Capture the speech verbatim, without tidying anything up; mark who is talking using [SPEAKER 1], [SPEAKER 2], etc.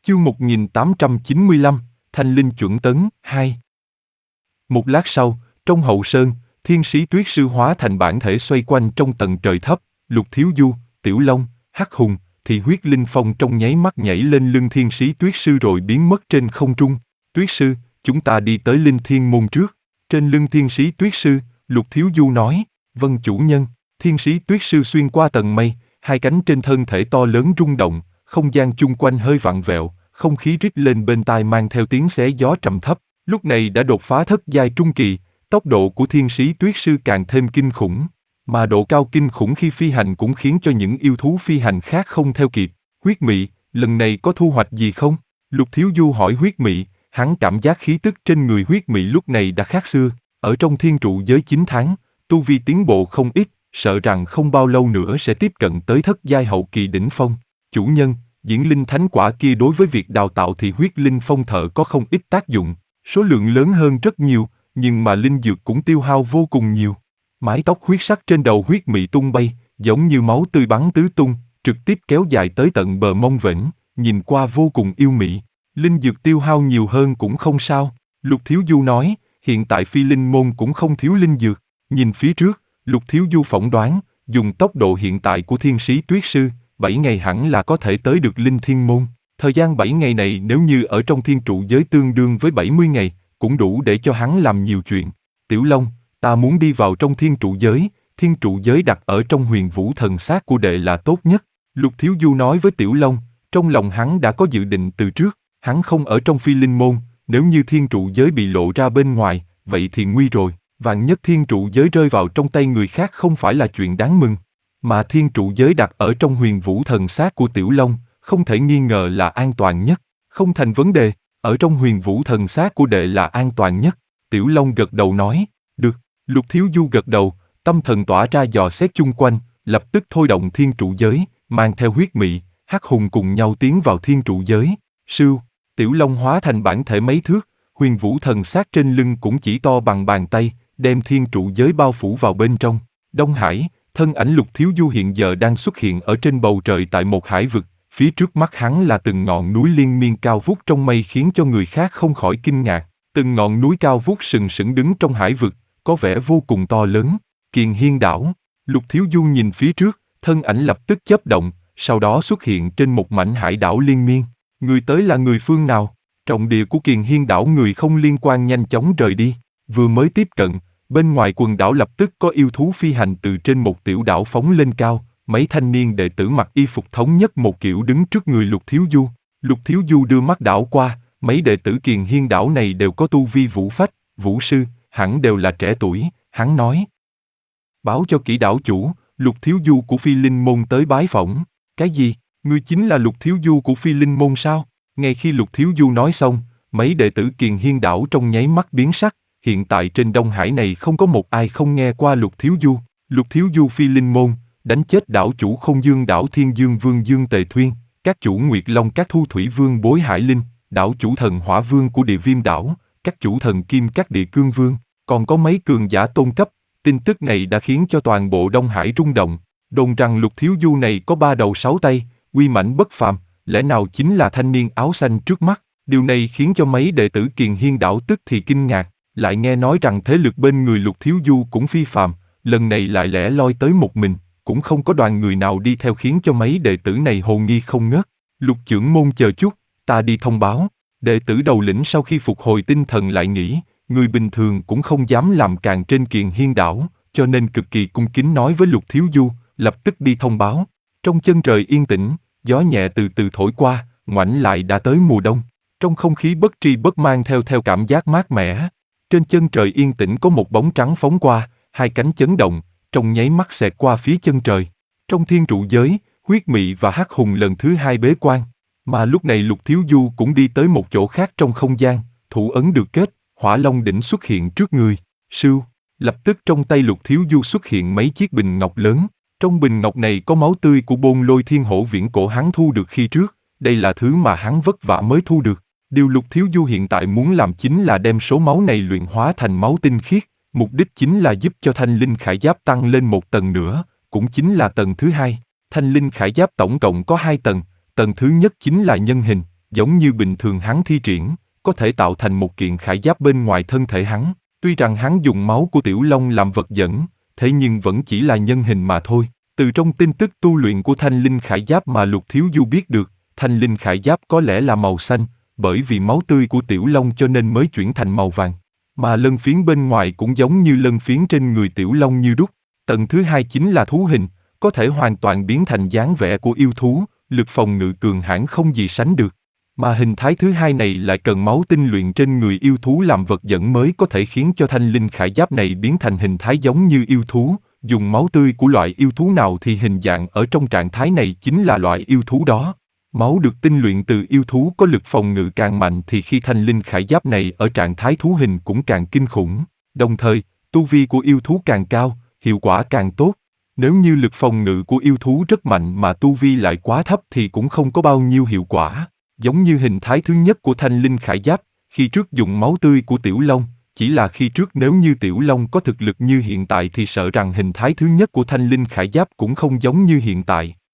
[SPEAKER 1] Chương một nghìn tám trăm chín mươi lăm, Thanh Linh chuẩn tấn, hai. Một lát sau, trong hậu sơn, thiên sĩ tuyết sư hóa thành bản thể xoay quanh trong tầng trời thấp, Lục Thiếu Du, Tiểu Long, Hắc Hùng, thì huyết linh phong trong nháy mắt nhảy lên lưng thiên sĩ tuyết sư rồi biến mất trên không trung. Tuyết sư, chúng ta đi tới Linh Thiên Môn trước. Trên lưng thiên sĩ tuyết sư, Lục Thiếu Du nói, vâng chủ nhân. Thiên sĩ tuyết sư xuyên qua tầng mây, hai cánh trên thân thể to lớn rung động, không gian chung quanh hơi vặn vẹo, không khí rít lên bên tai mang theo tiếng xé gió trầm thấp. Lúc này đã đột phá thất giai trung kỳ, tốc độ của thiên sĩ tuyết sư càng thêm kinh khủng, mà độ cao kinh khủng khi phi hành cũng khiến cho những yêu thú phi hành khác không theo kịp. Huyết Mị, lần này có thu hoạch gì không? Lục Thiếu Du hỏi Huyết Mị, hắn cảm giác khí tức trên người Huyết Mị lúc này đã khác xưa, ở trong thiên trụ giới chín tháng, tu vi tiến bộ không ít, sợ rằng không bao lâu nữa sẽ tiếp cận tới thất giai hậu kỳ đỉnh phong. Chủ nhân, diễn linh thánh quả kia đối với việc đào tạo thì huyết linh phong thợ có không ít tác dụng, số lượng lớn hơn rất nhiều, nhưng mà linh dược cũng tiêu hao vô cùng nhiều. Mái tóc huyết sắc trên đầu Huyết Mị tung bay, giống như máu tươi bắn tứ tung, trực tiếp kéo dài tới tận bờ mông vểnh, nhìn qua vô cùng yêu mị. Linh dược tiêu hao nhiều hơn cũng không sao, Lục Thiếu Du nói, hiện tại Phi Linh môn cũng không thiếu linh dược. Nhìn phía trước, Lục Thiếu Du phỏng đoán, dùng tốc độ hiện tại của thiên sĩ tuyết sư, bảy ngày hẳn là có thể tới được Linh Thiên Môn. Thời gian bảy ngày này nếu như ở trong thiên trụ giới tương đương với bảy mươi ngày, cũng đủ để cho hắn làm nhiều chuyện. Tiểu Long, ta muốn đi vào trong thiên trụ giới, thiên trụ giới đặt ở trong huyền vũ thần sát của đệ là tốt nhất. Lục Thiếu Du nói với Tiểu Long, trong lòng hắn đã có dự định từ trước, hắn không ở trong Phi Linh môn, nếu như thiên trụ giới bị lộ ra bên ngoài, vậy thì nguy rồi. Vạn nhất thiên trụ giới rơi vào trong tay người khác không phải là chuyện đáng mừng, mà thiên trụ giới đặt ở trong huyền vũ thần sát của Tiểu Long, không thể nghi ngờ là an toàn nhất, không thành vấn đề, ở trong huyền vũ thần sát của đệ là an toàn nhất. Tiểu Long gật đầu nói, được. Lục Thiếu Du gật đầu, tâm thần tỏa ra dò xét chung quanh, lập tức thôi động thiên trụ giới, mang theo Huyết Mị, Hắc Hùng cùng nhau tiến vào thiên trụ giới. Sưu, Tiểu Long hóa thành bản thể mấy thước, huyền vũ thần sát trên lưng cũng chỉ to bằng bàn tay, đem thiên trụ giới bao phủ vào bên trong. Đông Hải, thân ảnh Lục Thiếu Du hiện giờ đang xuất hiện ở trên bầu trời tại một hải vực, phía trước mắt hắn là từng ngọn núi liên miên cao vút trong mây khiến cho người khác không khỏi kinh ngạc. Từng ngọn núi cao vút sừng sững đứng trong hải vực, có vẻ vô cùng to lớn. Kiền Hiên đảo, Lục Thiếu Du nhìn phía trước, thân ảnh lập tức chớp động, sau đó xuất hiện trên một mảnh hải đảo liên miên. Người tới là người phương nào? Trọng địa của Kiền Hiên đảo người không liên quan nhanh chóng rời đi. Vừa mới tiếp cận, bên ngoài quần đảo lập tức có yêu thú phi hành từ trên một tiểu đảo phóng lên cao, mấy thanh niên đệ tử mặc y phục thống nhất một kiểu đứng trước người Lục Thiếu Du. Lục Thiếu Du đưa mắt đảo qua, mấy đệ tử Kiền Hiên đảo này đều có tu vi vũ phách, vũ sư, hẳn đều là trẻ tuổi, hắn nói. Báo cho kỹ đảo chủ, Lục Thiếu Du của Phi Linh môn tới bái phỏng. Cái gì? Ngươi chính là Lục Thiếu Du của Phi Linh môn sao? Ngay khi Lục Thiếu Du nói xong, mấy đệ tử Kiền Hiên đảo trong nháy mắt biến sắc. Hiện tại trên Đông Hải này không có một ai không nghe qua Lục Thiếu Du. Lục Thiếu Du Phi Linh môn, đánh chết đảo chủ Không Dương đảo Thiên Dương Vương Dương Tề Thuyên, các chủ Nguyệt Long các Thu Thủy Vương Bối Hải Linh, đảo chủ Thần Hỏa Vương của Địa Viêm đảo, các chủ Thần Kim các Địa Cương Vương, còn có mấy cường giả tôn cấp. Tin tức này đã khiến cho toàn bộ Đông Hải rung động. Đồn rằng Lục Thiếu Du này có ba đầu sáu tay, uy mãnh bất phàm, lẽ nào chính là thanh niên áo xanh trước mắt? Điều này khiến cho mấy đệ tử Kiền Hiên đảo tức thì kinh ngạc. Lại nghe nói rằng thế lực bên người Lục Thiếu Du cũng phi phàm, lần này lại lẻ loi tới một mình, cũng không có đoàn người nào đi theo khiến cho mấy đệ tử này hồ nghi không ngớt. Lục trưởng môn chờ chút, ta đi thông báo. Đệ tử đầu lĩnh sau khi phục hồi tinh thần lại nghĩ, người bình thường cũng không dám làm càn trên Kiền Hiên đảo, cho nên cực kỳ cung kính nói với Lục Thiếu Du, lập tức đi thông báo. Trong chân trời yên tĩnh, gió nhẹ từ từ thổi qua, ngoảnh lại đã tới mùa đông. Trong không khí bất tri bất mang theo theo cảm giác mát mẻ. Trên chân trời yên tĩnh có một bóng trắng phóng qua, hai cánh chấn động, trong nháy mắt xẹt qua phía chân trời. Trong thiên trụ giới, Huyết Mị và Hắc Hùng lần thứ hai bế quan, mà lúc này Lục Thiếu Du cũng đi tới một chỗ khác trong không gian, thủ ấn được kết, Hỏa Long đỉnh xuất hiện trước người. Sưu, lập tức trong tay Lục Thiếu Du xuất hiện mấy chiếc bình ngọc lớn. Trong bình ngọc này có máu tươi của Bôn Lôi Thiên Hổ viễn cổ hắn thu được khi trước, đây là thứ mà hắn vất vả mới thu được. Điều Lục Thiếu Du hiện tại muốn làm chính là đem số máu này luyện hóa thành máu tinh khiết, mục đích chính là giúp cho Thanh Linh Khải Giáp tăng lên một tầng nữa, cũng chính là tầng thứ hai. Thanh Linh Khải Giáp tổng cộng có hai tầng, tầng thứ nhất chính là nhân hình, giống như bình thường hắn thi triển, có thể tạo thành một kiện khải giáp bên ngoài thân thể hắn. Tuy rằng hắn dùng máu của Tiểu Long làm vật dẫn, thế nhưng vẫn chỉ là nhân hình mà thôi. Từ trong tin tức tu luyện của thanh linh khải giáp mà Lục Thiếu Du biết được, thanh linh khải giáp có lẽ là màu xanh, bởi vì máu tươi của Tiểu Long cho nên mới chuyển thành màu vàng. Mà lân phiến bên ngoài cũng giống như lân phiến trên người Tiểu Long như đúc. Tầng thứ hai chính là thú hình, có thể hoàn toàn biến thành dáng vẻ của yêu thú, lực phòng ngự cường hãn không gì sánh được. Mà hình thái thứ hai này lại cần máu tinh luyện trên người yêu thú làm vật dẫn mới có thể khiến cho thanh linh khải giáp này biến thành hình thái giống như yêu thú. Dùng máu tươi của loại yêu thú nào thì hình dạng ở trong trạng thái này chính là loại yêu thú đó. Máu được tinh luyện từ yêu thú có lực phòng ngự càng mạnh thì khi thanh linh khải giáp này ở trạng thái thú hình cũng càng kinh khủng. Đồng thời, tu vi của yêu thú càng cao, hiệu quả càng tốt. Nếu như lực phòng ngự của yêu thú rất mạnh mà tu vi lại quá thấp thì cũng không có bao nhiêu hiệu quả. Giống như hình thái thứ nhất của thanh linh khải giáp, khi trước dùng máu tươi của Tiểu Long, chỉ là khi trước nếu như Tiểu Long có thực lực như hiện tại thì sợ rằng hình thái thứ nhất của thanh linh khải giáp cũng không giống như hiện tại.